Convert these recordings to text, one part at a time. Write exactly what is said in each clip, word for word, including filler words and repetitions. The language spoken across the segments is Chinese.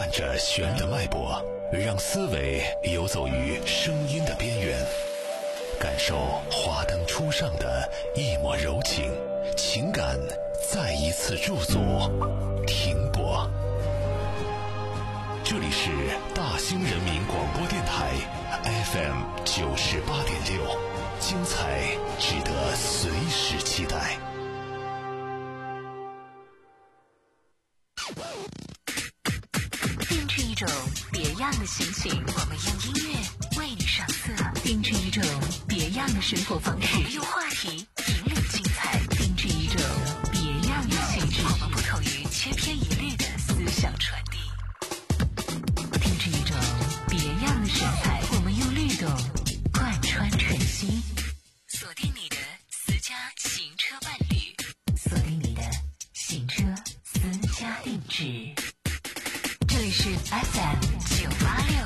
着弦的脉搏，让思维游走于声音的边缘，感受华灯初上的一抹柔情，情感再一次驻足停泊。这里是大兴人民广播电台 F M 九十八点六，精彩值得随时期待。 定制一种别样的心情，我们用音乐为你上色；定制一种别样的生活方式，我们用话题引领精彩；定制一种别样的气质，我们不同于千篇一律的思想传递；定制一种别样的神采，我们用律动贯穿晨曦。锁定你的私家行车伴侣，锁定你的行车私家定制。这里是 F M 九八六。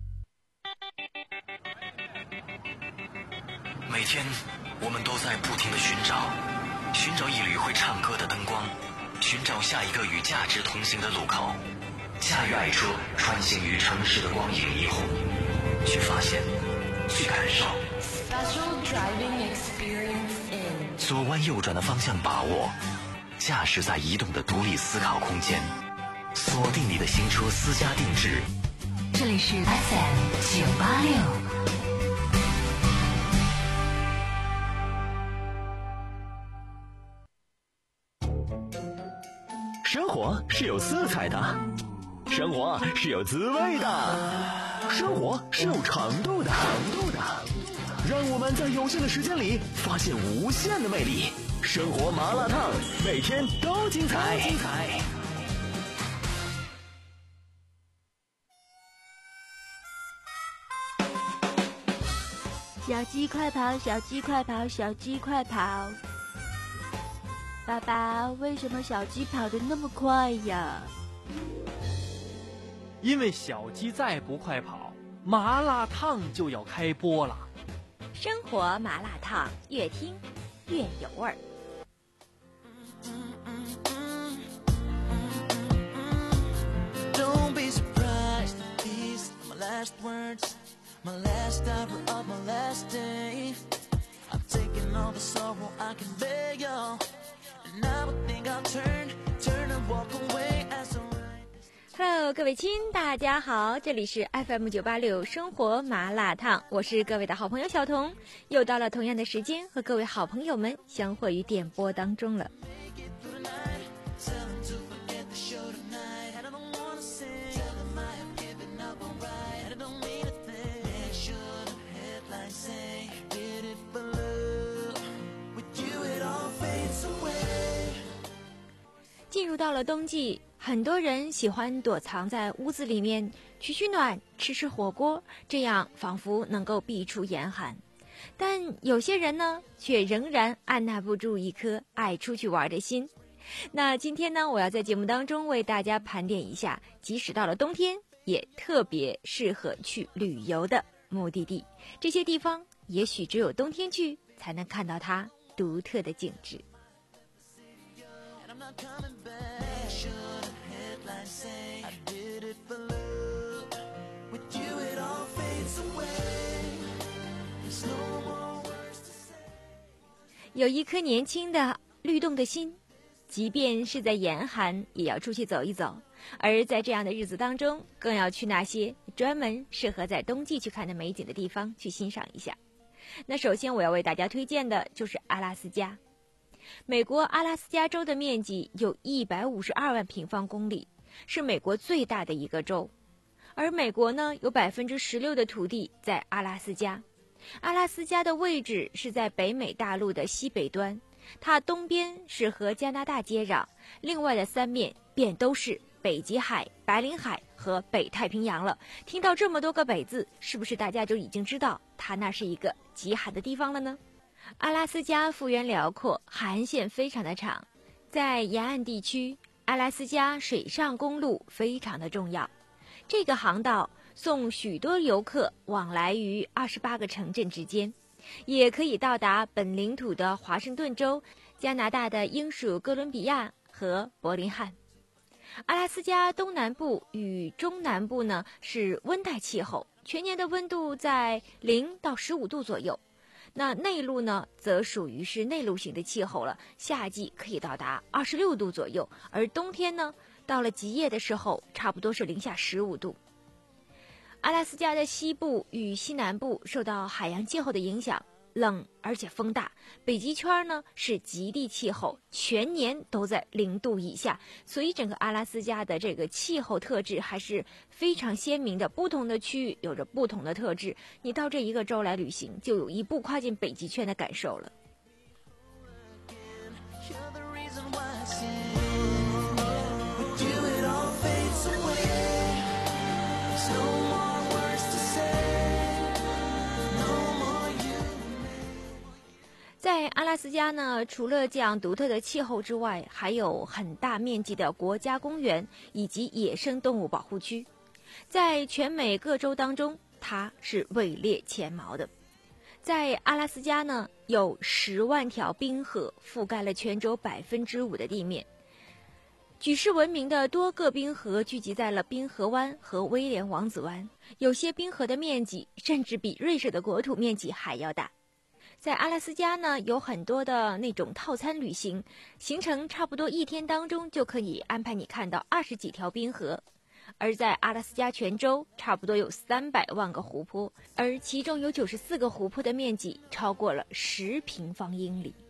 每天我们都在不停地寻找，寻找一缕会唱歌的灯光，寻找下一个与价值同行的路口，驾驭爱车穿行于城市的光影霓虹，去发现，去感受。左弯右转的方向把握，驾驶在移动的独立思考空间，锁定你的新车私家定制。 这里是 F M 九八六。 生活是有色彩的，生活是有滋味的，生活是有长度的。让我们在有限的时间里发现无限的魅力。生活麻辣烫，每天都精彩。 小鸡快跑，小鸡快跑，小鸡快跑！爸爸，为什么小鸡跑得那么快呀？ 因为小鸡再不快跑，麻辣烫就要开播了。 生活麻辣烫，越听越有味儿。 Don't be surprised, these are my last words, my last hour of my last day. I've taken all the sorrow I can bear, y'all, and I would think I'll turn, turn and walk away as a Hello， 各位亲，大家好，这里是 F M 九八六生活麻辣烫，我是各位的好朋友小彤，又到了同样的时间和各位好朋友们相会于电波当中了。进入到了冬季，很多人喜欢躲藏在屋子里面取取暖，吃吃火锅，这样仿佛能够避除严寒。但有些人呢，却仍然按捺不住一颗爱出去玩的心。那今天呢，我要在节目当中为大家盘点一下，即使到了冬天，也特别适合去旅游的目的地。这些地方也许只有冬天去，才能看到它独特的景致。有一颗年轻的律动的心，即便是在严寒也要出去走一走，而在这样的日子当中，更要去那些专门适合在冬季去看的美景的地方去欣赏一下。那首先我要为大家推荐的就是阿拉斯加。美国阿拉斯加州的面积有一百五十二万平方公里，是美国最大的一个州。而美国呢，有 百分之十六 的土地在阿拉斯加。阿拉斯加的位置是在北美大陆的西北端，它东边是和加拿大接壤，另外的三面便都是北极海、白令海和北太平洋了。听到这么多个北字，是不是大家就已经知道它那是一个极寒的地方了呢？阿拉斯加幅员辽阔，海岸线非常的长，在沿岸地区，阿拉斯加水上公路非常的重要。这个航道送许多游客往来于二十八个城镇之间，也可以到达本领土的华盛顿州、加拿大的英属哥伦比亚和伯林汉。 阿拉斯加东南部与中南部呢是温带气候，全年的温度在零到十五度左右。那内陆呢则属于是内陆型的气候了，夏季可以到达二十六度左右，而冬天呢到了极夜的时候差不多是零下十五度。阿拉斯加的西部与西南部受到海洋气候的影响，冷而且风大，北极圈呢是极地气候，全年都在零度以下，所以整个阿拉斯加的这个气候特质还是非常鲜明的，不同的区域有着不同的特质，你到这一个州来旅行，就有一步跨进北极圈的感受了。在阿拉斯加呢，除了这样独特的气候之外，还有很大面积的国家公园以及野生动物保护区。在全美各州当中，它是位列前茅的。在阿拉斯加呢，有十万条冰河覆盖了全州百分之五的地面。举世闻名的多个冰河聚集在了冰河湾和威廉王子湾，有些冰河的面积甚至比瑞士的国土面积还要大。在阿拉斯加呢，有很多的那种套餐旅行，行程差不多一天当中就可以安排你看到二十几条冰河。而在阿拉斯加全州，差不多有三百万个湖泊，而其中有九十四个湖泊的面积超过了十平方英里。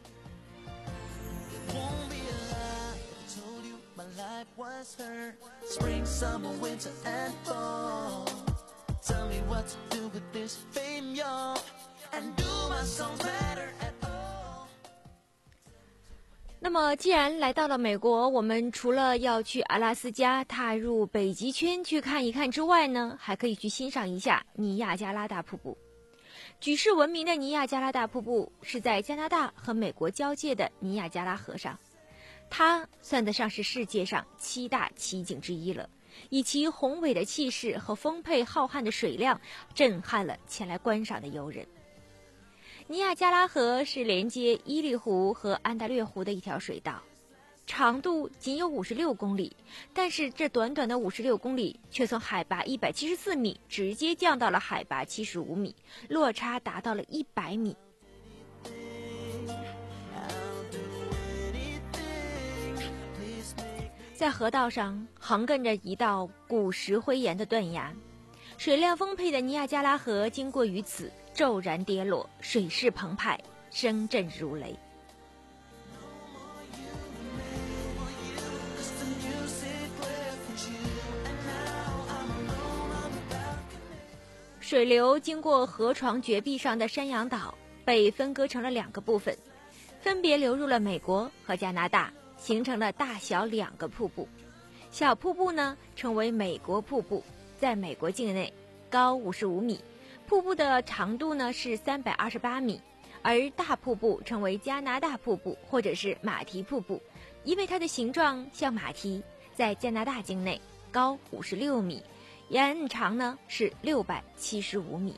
那么既然来到了美国，我们除了要去阿拉斯加踏入北极圈去看一看之外呢，还可以去欣赏一下尼亚加拉大瀑布。举世闻名的尼亚加拉大瀑布是在加拿大和美国交界的尼亚加拉河上，它算得上是世界上七大奇景之一了，以其宏伟的气势和丰沛浩瀚的水量震撼了前来观赏的游人。尼亚加拉河是连接伊利湖和安大略湖的一条水道，长度仅有五十六公里，但是这短短的五十六公里却从海拔一百七十四米直接降到了海拔七十五米，落差达到了一百米。在河道上横亘着一道古石灰岩的断崖，水量丰沛的尼亚加拉河经过于此，骤然跌落，水势澎湃，声震如雷。水流经过河床绝壁上的山羊岛，被分割成了两个部分，分别流入了美国和加拿大，形成了大小两个瀑布。小瀑布呢称为美国瀑布，在美国境内，高五十五米，瀑布的长度呢是三百二十八米，而大瀑布称为加拿大瀑布或者是马蹄瀑布，因为它的形状像马蹄，在加拿大境内，高五十六米，延长呢是六百七十五米。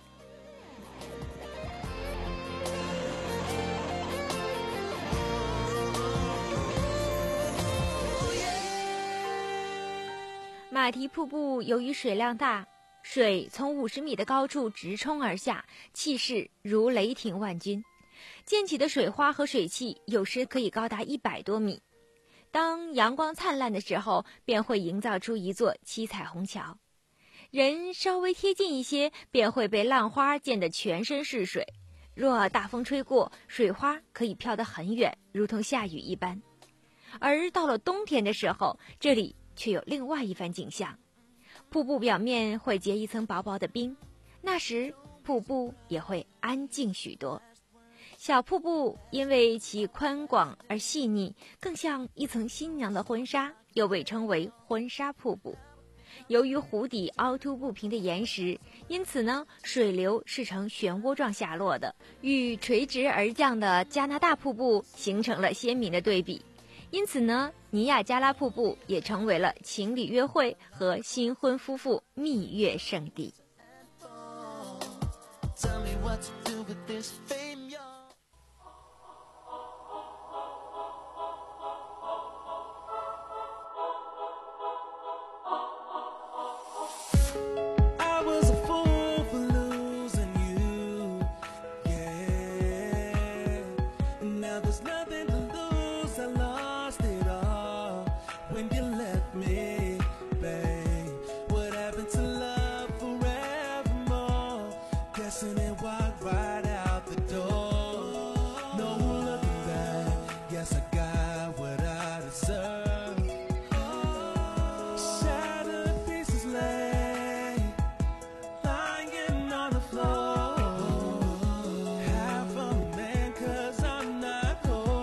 马蹄瀑布由于水量大，水从五十米的高处直冲而下，气势如雷霆万钧，溅起的水花和水汽有时可以高达一百多米。当阳光灿烂的时候，便会营造出一座七彩虹桥。人稍微贴近一些，便会被浪花溅得全身是水。若大风吹过，水花可以飘得很远，如同下雨一般。而到了冬天的时候，这里却有另外一番景象。瀑布表面会结一层薄薄的冰，那时瀑布也会安静许多。小瀑布因为其宽广而细腻，更像一层新娘的婚纱，又被称为婚纱瀑布。由于湖底凹凸不平的岩石，因此呢，水流是呈漩涡状下落的，与垂直而降的加拿大瀑布形成了鲜明的对比。因此呢，尼亚加拉瀑布也成为了情侣约会和新婚夫妇蜜月圣地。 when you left me, babe. What happened to love forevermore? Guessing it walked right out the door. No looking back, guess I got what I deserve. Shattered pieces lay, lying on the floor. Half a man, cause I'm not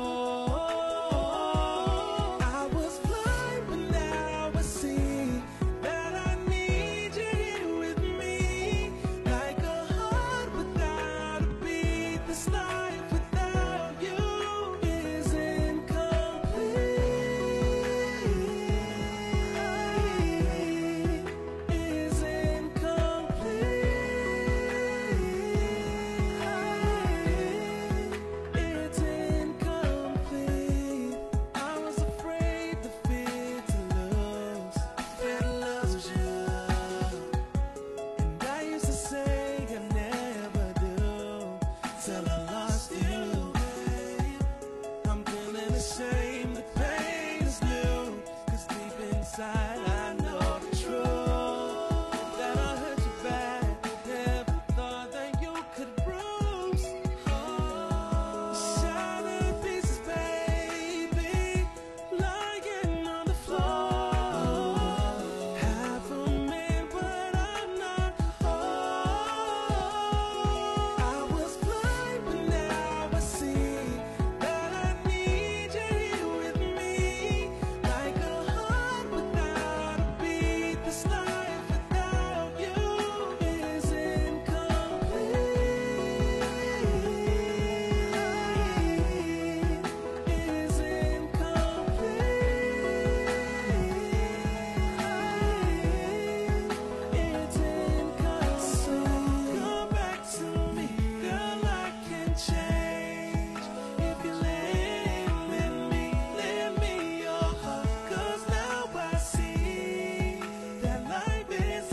whole. I was blind, but now I see that I need you here with me. Like a heart without a beat, this life without you is incomplete. Is incomplete. It's incomplete. I was afraid to fear to lose, fear to lose you. And I used to say I never do, till I lost you, babe. I'm feeling ashamed, the pain is new, cause deep inside I know the truth, that I hurt you bad, never thought that you could bruise. Shattered pieces, baby, lying on the floor. Half a man, but I'm not whole. I was blind, but now I see that I need you here with me. Like a heart without a beat, this life without you is incomplete. Is incomplete. It's incomplete. So come back to me, girl, I can change. If you let, let me, let me your heart. Cause now I see that life is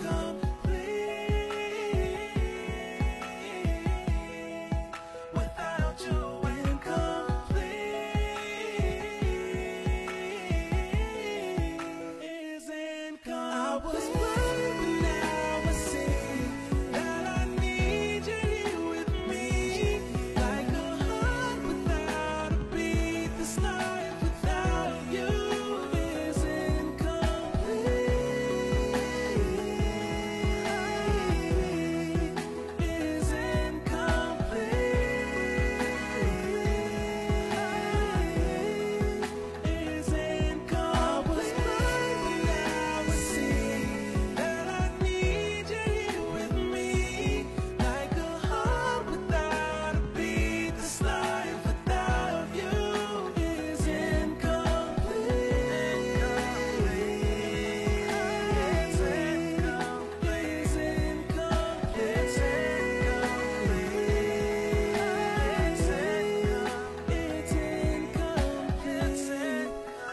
incomplete. Without you, incomplete. Is incomplete. I was blind, but now I see that I need you here with me. Like a heart without a beat, this life without you is incomplete. Is incomplete. Is incomplete. I was blind, but now I see that I need you here with me. Like a heart without a beat, this life without you is incomplete. It's incomplete. It's incomplete. It's incomplete. It's incomplete.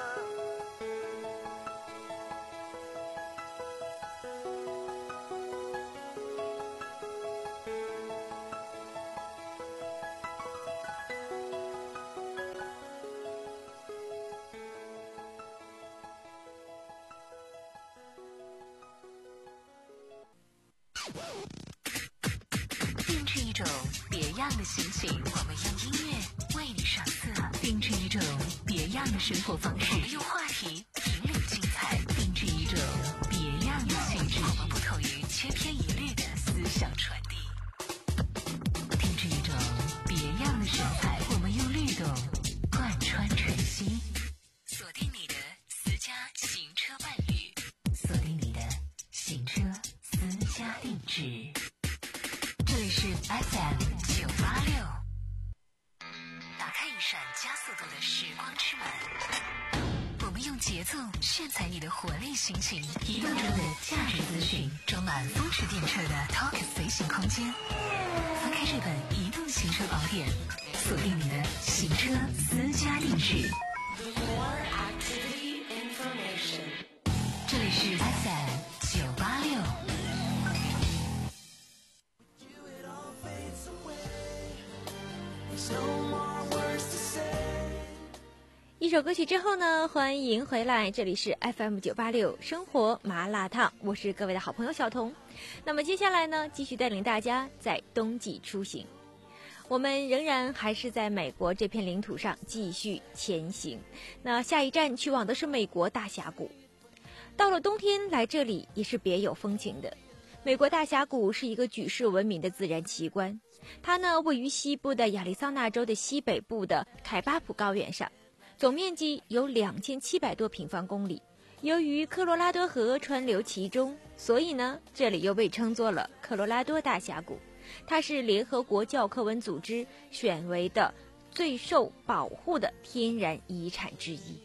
定制一种别样的心情，我们用音乐为你上色；定制一种别样的生活方式，我们用话题引领精彩；定制一种别样的性质，我们不同于千篇一律的思想传递；定制一种别样的神采，我们用律动贯穿晨曦。锁定你的私家行车伴侣，锁定你的行车私家定制。这里是 F M 九八六，打开一扇加速度的时光之门，我们用节奏炫彩你的活力心情，移动中的价值资讯，装满风驰电掣的 Talk 随行空间。翻开这本移动行车宝典，锁定你的行车私家定制。这里是 F M 九八六。 一首首歌曲之后呢，欢迎回来，这里是 F M 九八六生活麻辣烫，我是各位的好朋友小彤。那么接下来呢，继续带领大家在冬季出行，我们仍然还是在美国这片领土上继续前行。那下一站去往的是美国大峡谷。到了冬天来这里也是别有风情的。美国大峡谷是一个举世闻名的自然奇观，它呢位于西部的亚利桑那州的西北部的凯巴普高原上，总面积有两千七百多平方公里。由于科罗拉多河穿流其中，所以呢这里又被称作了科罗拉多大峡谷。它是联合国教科文组织选为的最受保护的天然遗产之一。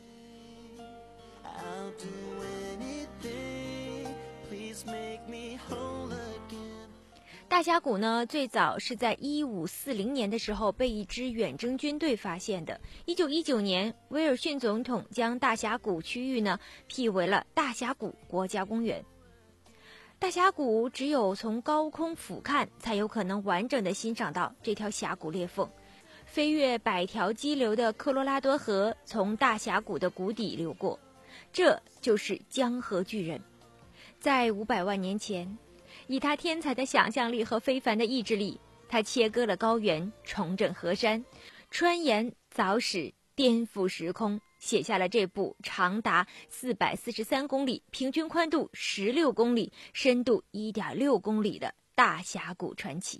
I'll do anything, please make me whole again. 大峡谷呢，最早是在一五四零年的时候被一支远征军队发现的。一九一九年，威尔逊总统将大峡谷区域呢辟为了大峡谷国家公园。大峡谷只有从高空俯瞰，才有可能完整的欣赏到这条峡谷裂缝。飞越百条激流的科罗拉多河从大峡谷的谷底流过，这就是江河巨人。在五百万年前，以他天才的想象力和非凡的意志力，他切割了高原，重整河山，穿岩凿石，颠覆时空，写下了这部长达四百四十三公里、平均宽度十六公里、深度一点六公里的大峡谷传奇。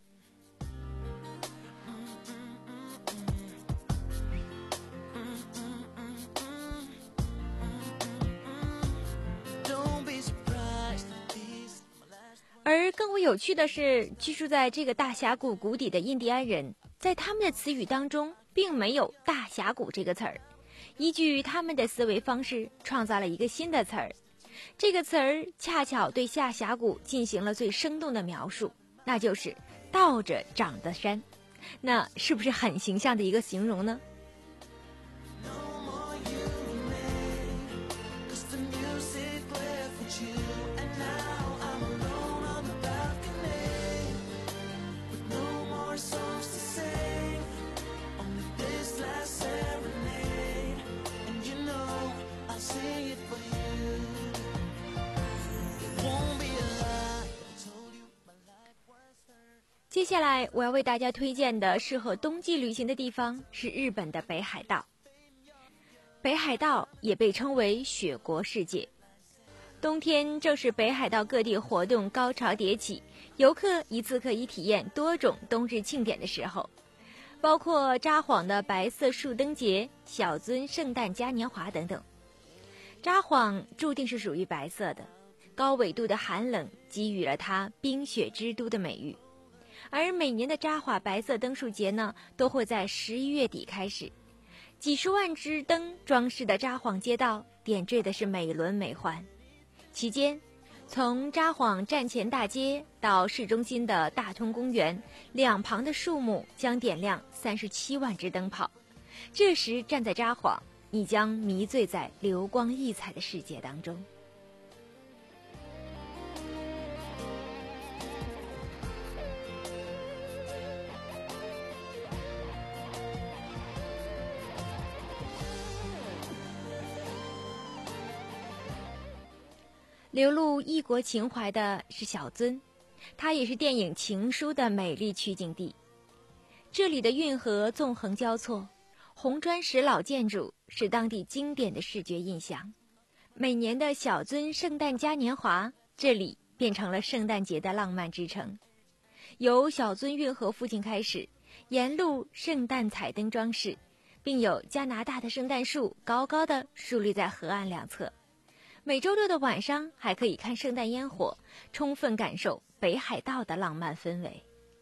而更为有趣的是，居住在这个大峡谷谷底的印第安人，在他们的词语当中并没有大峡谷这个词儿，依据他们的思维方式创造了一个新的词儿。这个词儿恰巧对下峡谷进行了最生动的描述，那就是倒着长的山。那是不是很形象的一个形容呢？接下来我要为大家推荐的适合冬季旅行的地方是日本的北海道。北海道也被称为雪国世界，冬天正是北海道各地活动高潮迭起，游客一次可以体验多种冬日庆典的时候，包括札幌的白色树灯节、小樽圣诞嘉年华等等。札幌注定是属于白色的，高纬度的寒冷给予了它冰雪之都的美誉。而每年的札幌白色灯树节呢，都会在十一月底开始，几十万只灯装饰的札幌街道点缀的是美轮美奂。期间，从札幌站前大街到市中心的大通公园，两旁的树木将点亮三十七万只灯泡。这时站在札幌，你将迷醉在流光溢彩的世界当中。流露异国情怀的是小樽，它也是电影《情书》的美丽取景地。这里的运河纵横交错，红砖石老建筑是当地经典的视觉印象。每年的小樽圣诞嘉年华，这里变成了圣诞节的浪漫之城。由小樽运河附近开始，沿路圣诞彩灯装饰，并有加拿大的圣诞树高高的竖立在河岸两侧。每周六的晚上还可以看圣诞烟火，充分感受北海道的浪漫氛围。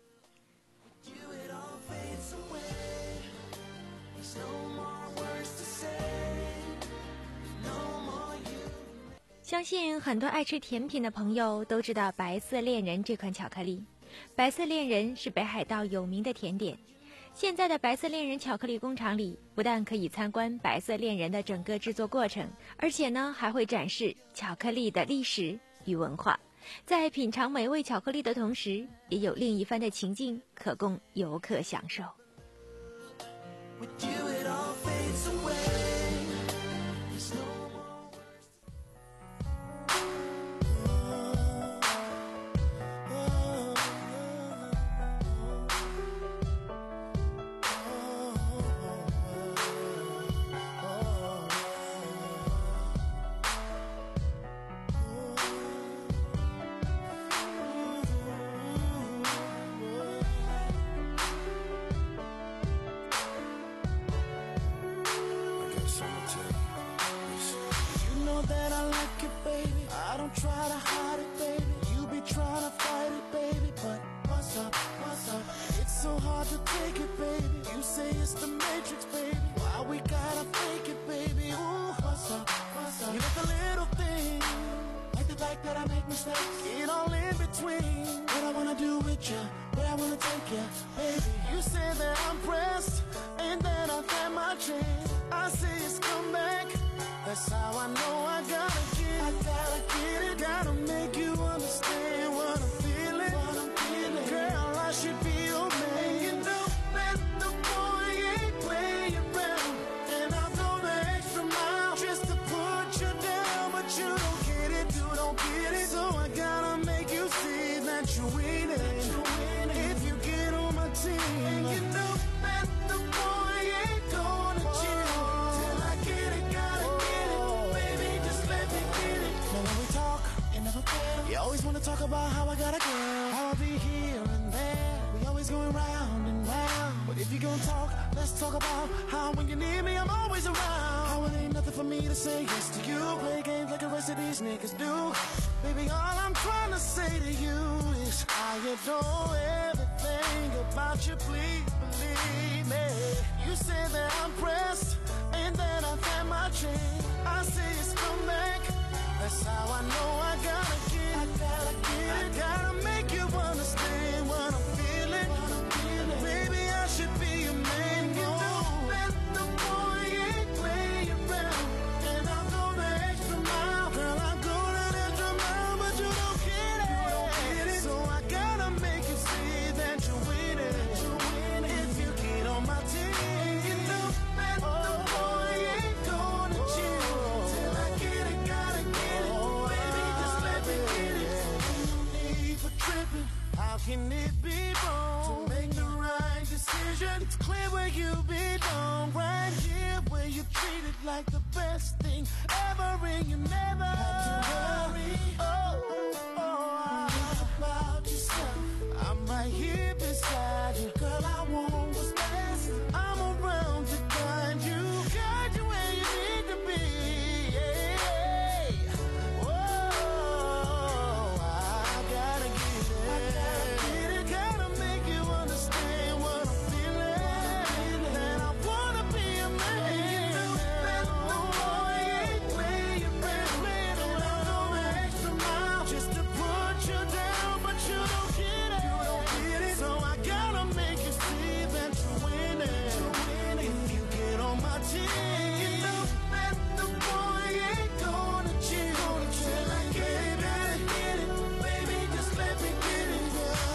相信很多爱吃甜品的朋友都知道白色恋人这款巧克力。白色恋人是北海道有名的甜点。现在的白色恋人巧克力工厂里，不但可以参观白色恋人的整个制作过程，而且呢还会展示巧克力的历史与文化。在品尝美味巧克力的同时，也有另一番的情境可供游客享受。With you it all fades away. know that I like it, baby. I don't try to hide it, baby. You be trying to fight it, baby. But what's up, what's up? It's so hard to take it, baby. You say it's the Matrix, baby. Why we gotta fake it, baby? Ooh, what's up, what's up? You like the little things, like the fact that I make mistakes. Get all in between what I wanna do with you, where I wanna take you, baby. You say that I'm pressed, and that I've had my chance. I say it's come back. That's how I know I gotta get it. I gotta get it. Gotta make you understand what I'm feeling. What I'm feeling. Girl, I should be your man. And you know that the boy ain't playing around. And I'll go the extra mile just to put you down. But you don't get it, you don't get it. So I gotta make you see that you're winning. If you get on my team. And you know that the boy ain't gonna chill till I get it, gotta get it. Baby, just let me get it. Now when we talk, it never fails. You always wanna talk about how I gotta go, how I'll be here and there. We always going round and round. But if you gonna talk, let's talk about how when you need me, I'm always around. How it ain't nothing for me to say yes to you. Play games like the rest of these niggas do. Baby, all I'm trying to say to you is I adore everything about you, please believe me. You say that I'm pressed and that I've had my chance. I say it's come back. That's how I know I gotta get it. I gotta get it. I gotta make you understand what I'm feeling. What I'm feeling. Baby, I should be your man. You know that the boy ain't playing around. And I'll go the extra mile. Girl, I'll go the extra mile, but you don't get it. You don't get it. So I gotta make you see that you're winning. You're winning. If you get on my team, you know that the boy ain't gonna chill till I get it, gotta get it. Baby, just let me get it. No need for tripping. How can it be wrong to make the right decision? It's clear where you belong, right here where you treat it like the best thing ever, and you never have to worry. Oh, oh, oh, think about yourself. I'm right here beside you, girl. I want what's best. I'm around to guide you, guide you where you need to be. Yeah. Whoa, I gotta get it. I gotta get it. Gotta make you understand what I'm feeling. That I wanna be a man. That the boy ain't playing around. And I'll go the extra mile just to put you down, but you don't get it. You don't get it. So I gotta make you see that you're winning. You're winning. If you get on my team, you know that the boy ain't gonna chill till I get it, gotta get it. Baby, just let me get it.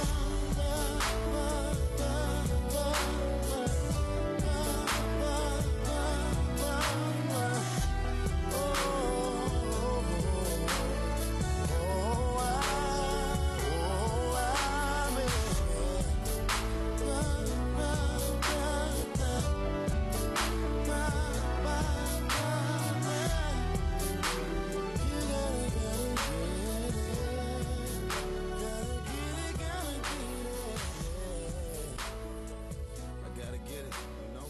I gotta get it, you know.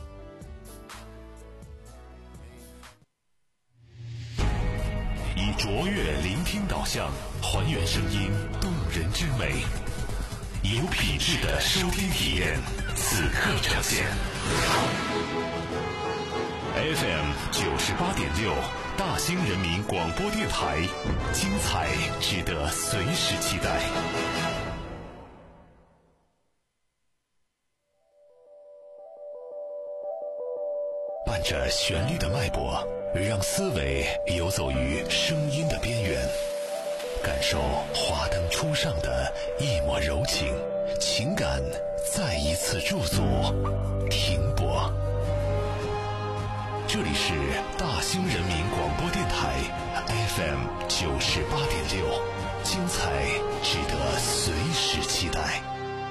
以卓越聆听导向，还原声音动人之美，有品质的收听体验，此刻呈现。F M 九十八点六，大兴人民广播电台，精彩值得随时期待。伴着旋律的脉搏，让思维游走于声音的边缘，感受华灯初上的一抹柔情，情感再一次驻足停泊。这里是大兴人民广播电台 F M 九十八点六，精彩值得随时期待。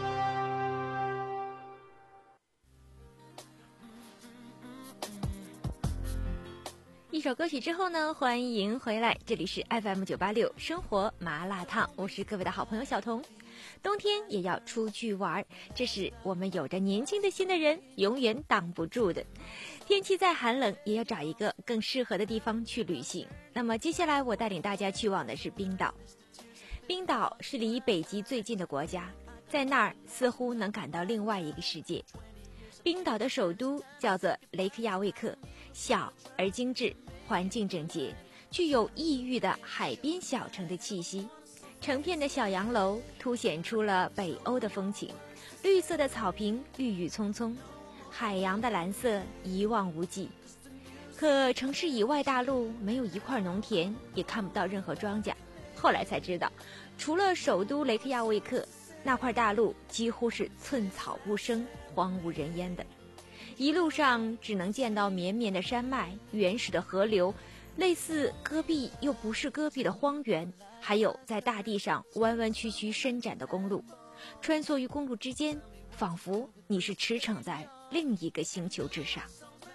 一首歌曲之后呢，欢迎回来，这里是 F M 九八六生活麻辣烫，我是各位的好朋友小彤。 冬天也要出去玩，这是我们有着年轻的心的人永远挡不住的。天气再寒冷，也要找一个更适合的地方去旅行。那么接下来我带领大家去往的是冰岛。冰岛是离北极最近的国家，在那儿似乎能感到另外一个世界。冰岛的首都叫做雷克雅未克，小而精致，环境整洁，具有异域的海边小城的气息。成片的小洋楼凸显出了北欧的风情，绿色的草坪郁郁葱葱，海洋的蓝色一望无际。可城市以外大陆没有一块农田，也看不到任何庄稼。后来才知道，除了首都雷克雅未克，那块大陆几乎是寸草不生，荒无人烟的。一路上只能见到绵绵的山脉、原始的河流，类似戈壁又不是戈壁的荒原，还有在大地上弯弯曲曲伸展的公路。穿梭于公路之间，仿佛你是驰骋在另一个星球之上。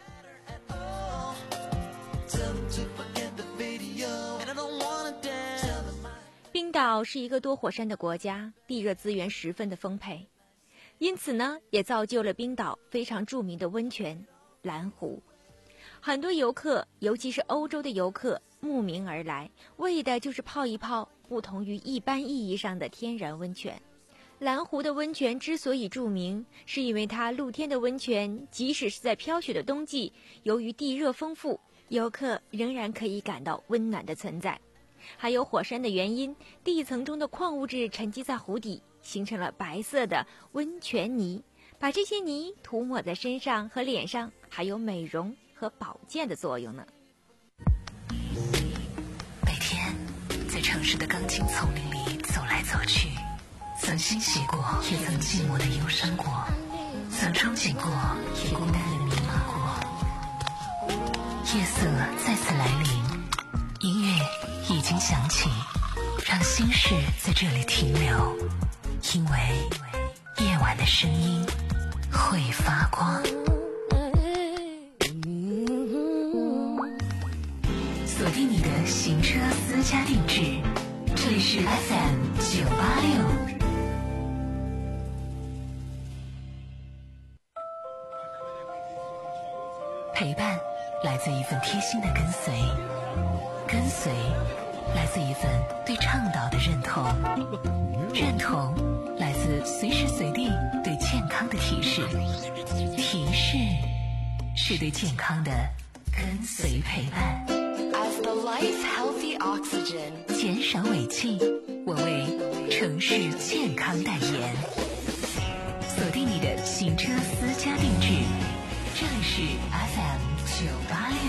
冰岛是一个多火山的国家，地热资源十分的丰沛，因此呢，也造就了冰岛非常著名的温泉蓝湖。很多游客，尤其是欧洲的游客，慕名而来，为的就是泡一泡不同于一般意义上的天然温泉。蓝湖的温泉之所以著名，是因为它露天的温泉，即使是在飘雪的冬季，由于地热丰富，游客仍然可以感到温暖的存在。还有火山的原因，地层中的矿物质沉积在湖底，形成了白色的温泉泥，把这些泥涂抹在身上和脸上，还有美容和保健的作用呢。 每天在城市的钢筋丛林里走来走去，曾欣喜过，也曾寂寞的忧伤过，曾憧憬过，也孤单的迷茫过。夜色再次来临，音乐已经响起，让心事在这里停留，因为夜晚的声音会发光。锁定你的行车私家定制，这里是 F M 九八六。陪伴来自一份贴心的跟随，跟随来自一份对倡导的认同，认同来自随时随地对健康的提示，提示是对健康的跟随陪伴。 As the life healthy oxygen， 减少尾气，我为城市健康代言。锁定你的行车私家定制，这里是 F M 九八六。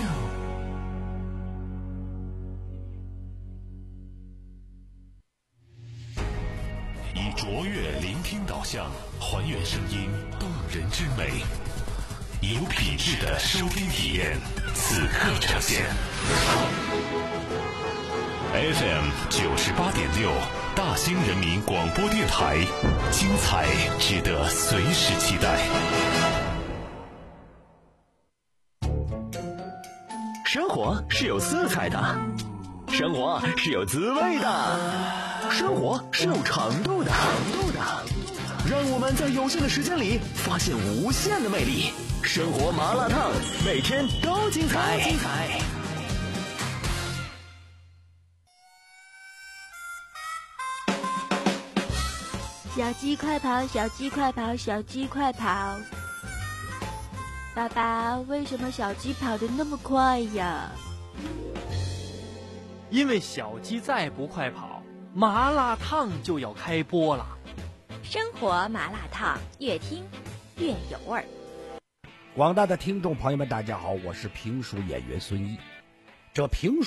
以卓越聆听导向，还原声音动人之美，有品质的收听体验，此刻呈现。F M 九十八点六，大兴人民广播电台，精彩值得随时期待。 生活是有色彩的，生活是有滋味的，生活是有长度的，让我们在有限的时间里发现无限的魅力。生活麻辣烫，每天都精彩。精彩。 小鸡快跑，小鸡快跑，小鸡快跑！爸爸，为什么小鸡跑得那么快呀？ 因为小鸡再不快跑，麻辣烫就要开播了。 生活麻辣烫，越听越有味儿。 广大的听众朋友们，大家好，我是评书演员孙一。这评书